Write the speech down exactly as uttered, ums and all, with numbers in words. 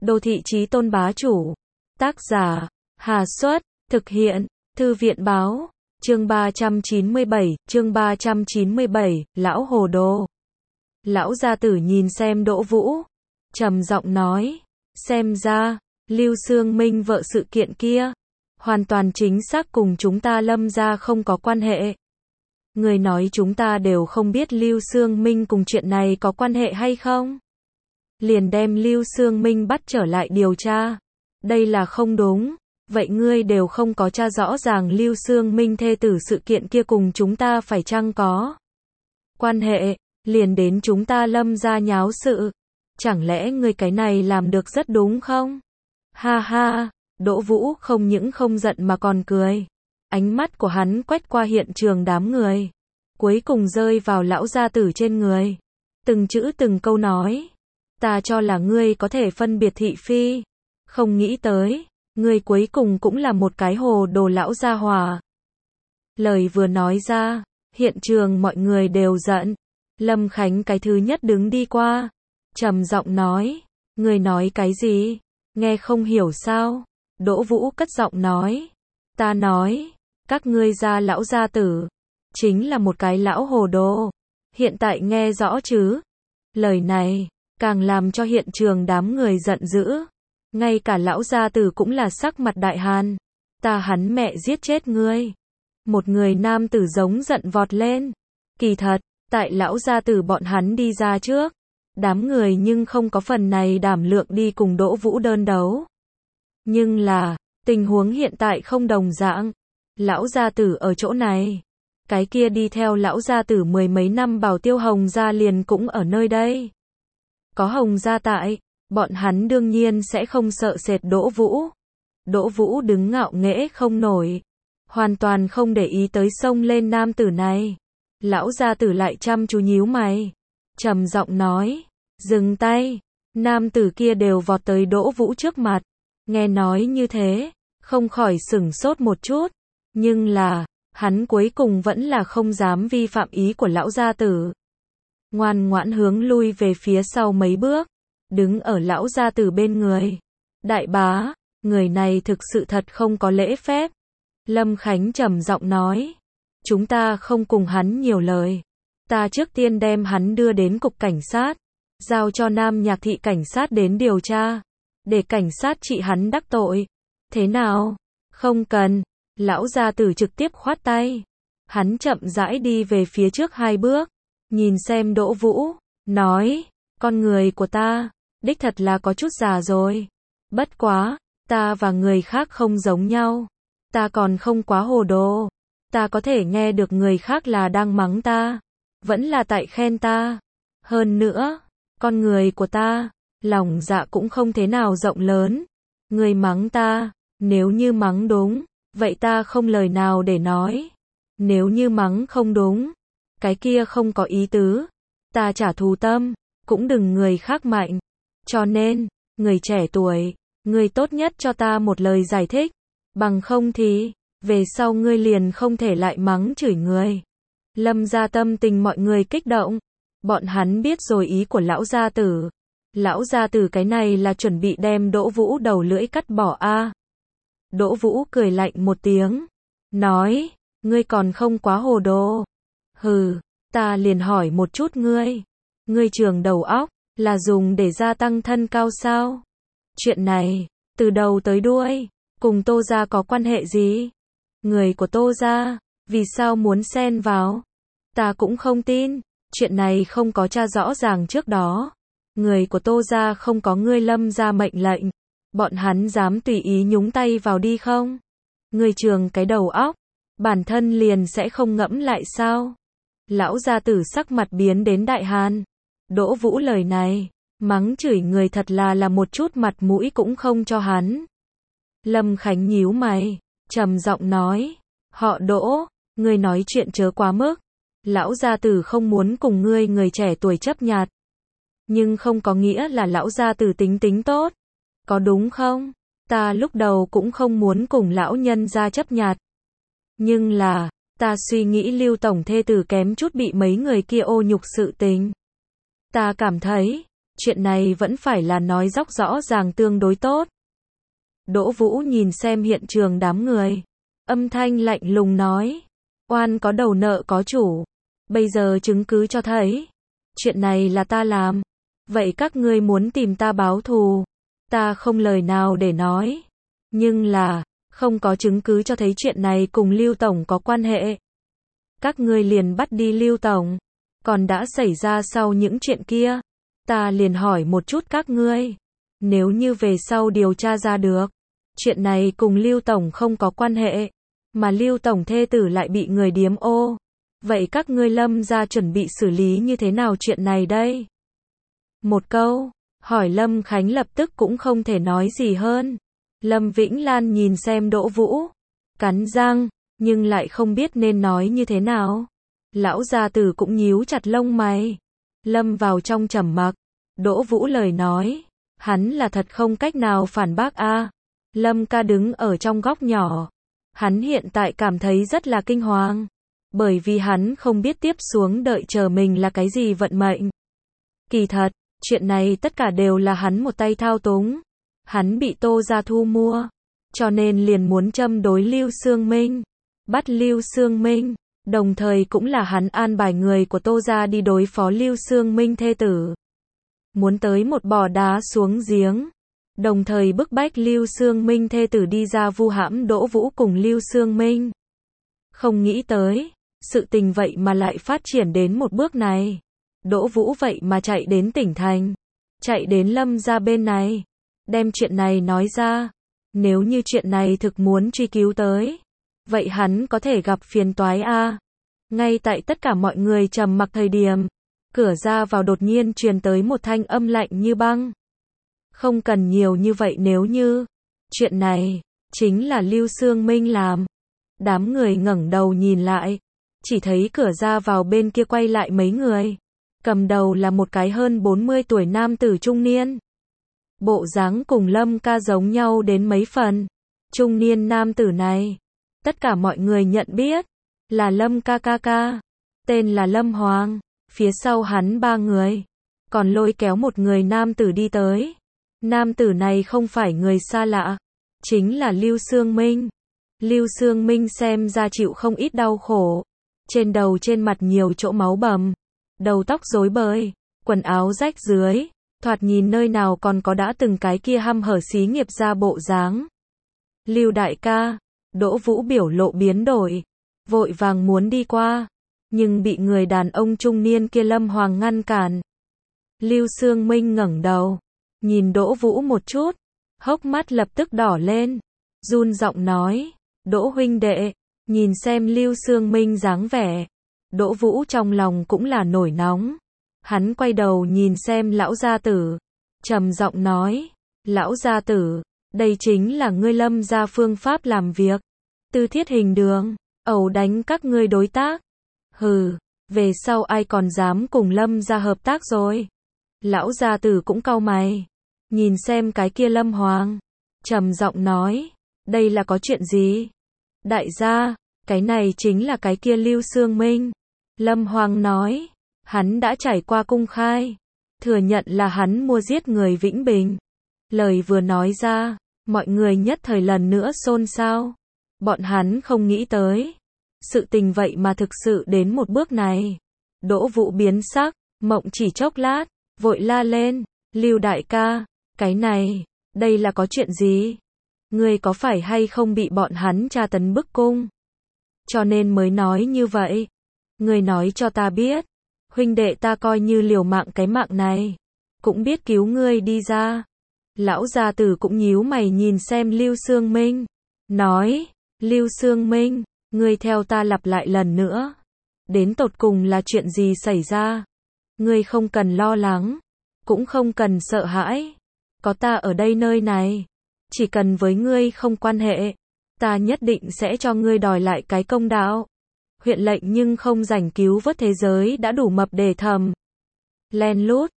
Đô thị chí tôn bá chủ. Tác giả, Hà Xuất, thực hiện, Thư viện báo, chương ba trăm chín mươi bảy, chương ba trăm chín mươi bảy, lão hồ đồ. Lão gia tử nhìn xem Đỗ Vũ, trầm giọng nói, xem ra, Lưu Xương Minh vợ sự kiện kia, hoàn toàn chính xác cùng chúng ta Lâm gia không có quan hệ. Người nói chúng ta đều không biết Lưu Xương Minh cùng chuyện này có quan hệ hay không? Liền đem Lưu Xương Minh bắt trở lại điều tra. Đây là không đúng. Vậy ngươi đều không có tra rõ ràng Lưu Xương Minh thê tử sự kiện kia cùng chúng ta phải chăng có quan hệ, liền đến chúng ta Lâm gia nháo sự. Chẳng lẽ ngươi cái này làm được rất đúng không? Ha ha, Đỗ Vũ không những không giận mà còn cười. Ánh mắt của hắn quét qua hiện trường đám người, cuối cùng rơi vào lão gia tử trên người. Từng chữ từng câu nói, ta cho là ngươi có thể phân biệt thị phi, không nghĩ tới, ngươi cuối cùng cũng là một cái hồ đồ lão gia hỏa. Lời vừa nói ra, hiện trường mọi người đều giận. Lâm Khánh cái thứ nhất đứng đi qua, trầm giọng nói, ngươi nói cái gì? Nghe không hiểu sao? Đỗ Vũ cất giọng nói, ta nói, các ngươi gia lão gia tử, chính là một cái lão hồ đồ. Hiện tại nghe rõ chứ? Lời này, càng làm cho hiện trường đám người giận dữ. Ngay cả lão gia tử cũng là sắc mặt đại hàn. Ta hắn mẹ giết chết ngươi. Một người nam tử giống giận vọt lên. Kỳ thật, tại lão gia tử bọn hắn đi ra trước, đám người nhưng không có phần này đảm lượng đi cùng Đỗ Vũ đơn đấu. Nhưng là, tình huống hiện tại không đồng dạng. Lão gia tử ở chỗ này. Cái kia đi theo lão gia tử mười mấy năm Bảo Tiêu Hồng gia liền cũng ở nơi đây. Có Hồng gia tại, bọn hắn đương nhiên sẽ không sợ sệt Đỗ Vũ. Đỗ Vũ đứng ngạo nghễ không nổi, hoàn toàn không để ý tới xông lên nam tử này. Lão gia tử lại chăm chú nhíu mày, trầm giọng nói, dừng tay. Nam tử kia đều vọt tới Đỗ Vũ trước mặt, nghe nói như thế, không khỏi sửng sốt một chút, nhưng là, hắn cuối cùng vẫn là không dám vi phạm ý của lão gia tử. Ngoan ngoãn hướng lui về phía sau mấy bước, đứng ở lão gia tử bên người. Đại bá, người này thực sự thật không có lễ phép. Lâm Khánh trầm giọng nói, chúng ta không cùng hắn nhiều lời. Ta trước tiên đem hắn đưa đến cục cảnh sát, giao cho Nam Nhạc thị cảnh sát đến điều tra, để cảnh sát trị hắn đắc tội. Thế nào? Không cần. Lão gia tử trực tiếp khoát tay. Hắn chậm rãi đi về phía trước hai bước, nhìn xem Đỗ Vũ, nói, con người của ta, đích thật là có chút già rồi. Bất quá, ta và người khác không giống nhau. Ta còn không quá hồ đồ. Ta có thể nghe được người khác là đang mắng ta, vẫn là tại khen ta. Hơn nữa, con người của ta, lòng dạ cũng không thế nào rộng lớn. Người mắng ta, nếu như mắng đúng, vậy ta không lời nào để nói. Nếu như mắng không đúng, cái kia không có ý tứ. Ta trả thù tâm, cũng đừng người khác mạnh. Cho nên, người trẻ tuổi, người tốt nhất cho ta một lời giải thích. Bằng không thì, về sau ngươi liền không thể lại mắng chửi người. Lâm gia tâm tình mọi người kích động. Bọn hắn biết rồi ý của lão gia tử. Lão gia tử cái này là chuẩn bị đem Đỗ Vũ đầu lưỡi cắt bỏ a. À. Đỗ Vũ cười lạnh một tiếng, nói, ngươi còn không quá hồ đồ. Hừ, ta liền hỏi một chút ngươi, ngươi trường đầu óc, là dùng để gia tăng thân cao sao? Chuyện này, từ đầu tới đuôi, cùng Tô gia có quan hệ gì? Người của Tô gia, vì sao muốn xen vào? Ta cũng không tin, chuyện này không có tra rõ ràng trước đó. Người của Tô gia không có ngươi Lâm gia mệnh lệnh. Bọn hắn dám tùy ý nhúng tay vào đi không? Người trường cái đầu óc, bản thân liền sẽ không ngẫm lại sao? Lão gia tử sắc mặt biến đến đại hàn. Đỗ Vũ lời này, mắng chửi người thật là là một chút mặt mũi cũng không cho hắn. Lâm Khánh nhíu mày, trầm giọng nói, họ Đỗ, ngươi nói chuyện chớ quá mức. Lão gia tử không muốn cùng ngươi người trẻ tuổi chấp nhặt. Nhưng không có nghĩa là lão gia tử tính tính tốt. Có đúng không? Ta lúc đầu cũng không muốn cùng lão nhân gia chấp nhặt. Nhưng là, ta suy nghĩ Lưu tổng thê tử kém chút bị mấy người kia ô nhục sự tình. Ta cảm thấy, chuyện này vẫn phải là nói dóc rõ ràng tương đối tốt. Đỗ Vũ nhìn xem hiện trường đám người, âm thanh lạnh lùng nói, oan có đầu nợ có chủ, bây giờ chứng cứ cho thấy, chuyện này là ta làm, vậy các ngươi muốn tìm ta báo thù, ta không lời nào để nói, nhưng là, không có chứng cứ cho thấy chuyện này cùng Lưu Tổng có quan hệ. Các ngươi liền bắt đi Lưu Tổng, còn đã xảy ra sau những chuyện kia, ta liền hỏi một chút các ngươi, nếu như về sau điều tra ra được, chuyện này cùng Lưu Tổng không có quan hệ, mà Lưu Tổng thê tử lại bị người điếm ô, vậy các ngươi Lâm gia chuẩn bị xử lý như thế nào chuyện này đây? Một câu, hỏi Lâm Khánh lập tức cũng không thể nói gì hơn. Lâm Vĩnh Lan nhìn xem Đỗ Vũ, cắn răng, nhưng lại không biết nên nói như thế nào. Lão gia tử cũng nhíu chặt lông mày. Lâm vào trong trầm mặc. Đỗ Vũ lời nói, hắn là thật không cách nào phản bác a. Lâm ca đứng ở trong góc nhỏ. Hắn hiện tại cảm thấy rất là kinh hoàng, bởi vì hắn không biết tiếp xuống đợi chờ mình là cái gì vận mệnh. Kỳ thật, chuyện này tất cả đều là hắn một tay thao túng. Hắn bị Tô gia thu mua, cho nên liền muốn châm đối Lưu Xương Minh, bắt Lưu Xương Minh, đồng thời cũng là hắn an bài người của Tô gia đi đối phó Lưu Xương Minh thê tử. Muốn tới một bò đá xuống giếng, đồng thời bức bách Lưu Xương Minh thê tử đi ra vu hãm Đỗ Vũ cùng Lưu Xương Minh. Không nghĩ tới, sự tình vậy mà lại phát triển đến một bước này. Đỗ Vũ vậy mà chạy đến tỉnh thành, chạy đến Lâm gia bên này, đem chuyện này nói ra. Nếu như chuyện này thực muốn truy cứu tới, vậy hắn có thể gặp phiền toái a. Ngay tại tất cả mọi người trầm mặc thời điểm, cửa ra vào đột nhiên truyền tới một thanh âm lạnh như băng. Không cần nhiều như vậy, nếu như chuyện này chính là Lưu Xương Minh làm. Đám người ngẩng đầu nhìn lại, chỉ thấy cửa ra vào bên kia quay lại mấy người. Cầm đầu là một cái hơn bốn mươi tuổi nam tử trung niên. Bộ dáng cùng Lâm ca giống nhau đến mấy phần. Trung niên nam tử này, tất cả mọi người nhận biết, là Lâm ca ca ca. Tên là Lâm Hoàng. Phía sau hắn ba người, còn lôi kéo một người nam tử đi tới. Nam tử này không phải người xa lạ, chính là Lưu Xương Minh. Lưu Xương Minh xem ra chịu không ít đau khổ. Trên đầu trên mặt nhiều chỗ máu bầm, đầu tóc rối bời, quần áo rách rưới, thoạt nhìn nơi nào còn có đã từng cái kia hăm hở xí nghiệp ra bộ dáng. Lưu đại ca, Đỗ Vũ biểu lộ biến đổi, vội vàng muốn đi qua, nhưng bị người đàn ông trung niên kia Lâm Hoàng ngăn cản. Lưu Xương Minh ngẩng đầu, nhìn Đỗ Vũ một chút, hốc mắt lập tức đỏ lên, run giọng nói, Đỗ huynh đệ. Nhìn xem Lưu Xương Minh dáng vẻ, Đỗ Vũ trong lòng cũng là nổi nóng. Hắn quay đầu nhìn xem lão gia tử, trầm giọng nói, lão gia tử, đây chính là ngươi Lâm gia phương pháp làm việc. Tư thiết hình đường, ẩu đánh các ngươi đối tác. Hừ, về sau ai còn dám cùng Lâm gia hợp tác rồi. Lão gia tử cũng cau mày, nhìn xem cái kia Lâm Hoàng, trầm giọng nói, đây là có chuyện gì? Đại gia, cái này chính là cái kia Lưu Xương Minh. Lâm Hoàng nói, hắn đã trải qua công khai, thừa nhận là hắn mua giết người Vĩnh Bình. Lời vừa nói ra, mọi người nhất thời lần nữa xôn xao. Bọn hắn không nghĩ tới, sự tình vậy mà thực sự đến một bước này. Đỗ Vũ biến sắc, mộng chỉ chốc lát, vội la lên, Lưu đại ca, cái này, đây là có chuyện gì? Ngươi có phải hay không bị bọn hắn tra tấn bức cung? Cho nên mới nói như vậy. Ngươi nói cho ta biết, huynh đệ ta coi như liều mạng cái mạng này, cũng biết cứu ngươi đi ra. Lão gia tử cũng nhíu mày nhìn xem Lưu Xương Minh, nói, Lưu Xương Minh, ngươi theo ta lặp lại lần nữa, đến tột cùng là chuyện gì xảy ra? Ngươi không cần lo lắng, cũng không cần sợ hãi, có ta ở đây nơi này, chỉ cần với ngươi không quan hệ, ta nhất định sẽ cho ngươi đòi lại cái công đạo. Huyện lệnh nhưng không rảnh cứu vớt thế giới đã đủ mập để thầm. Len lút,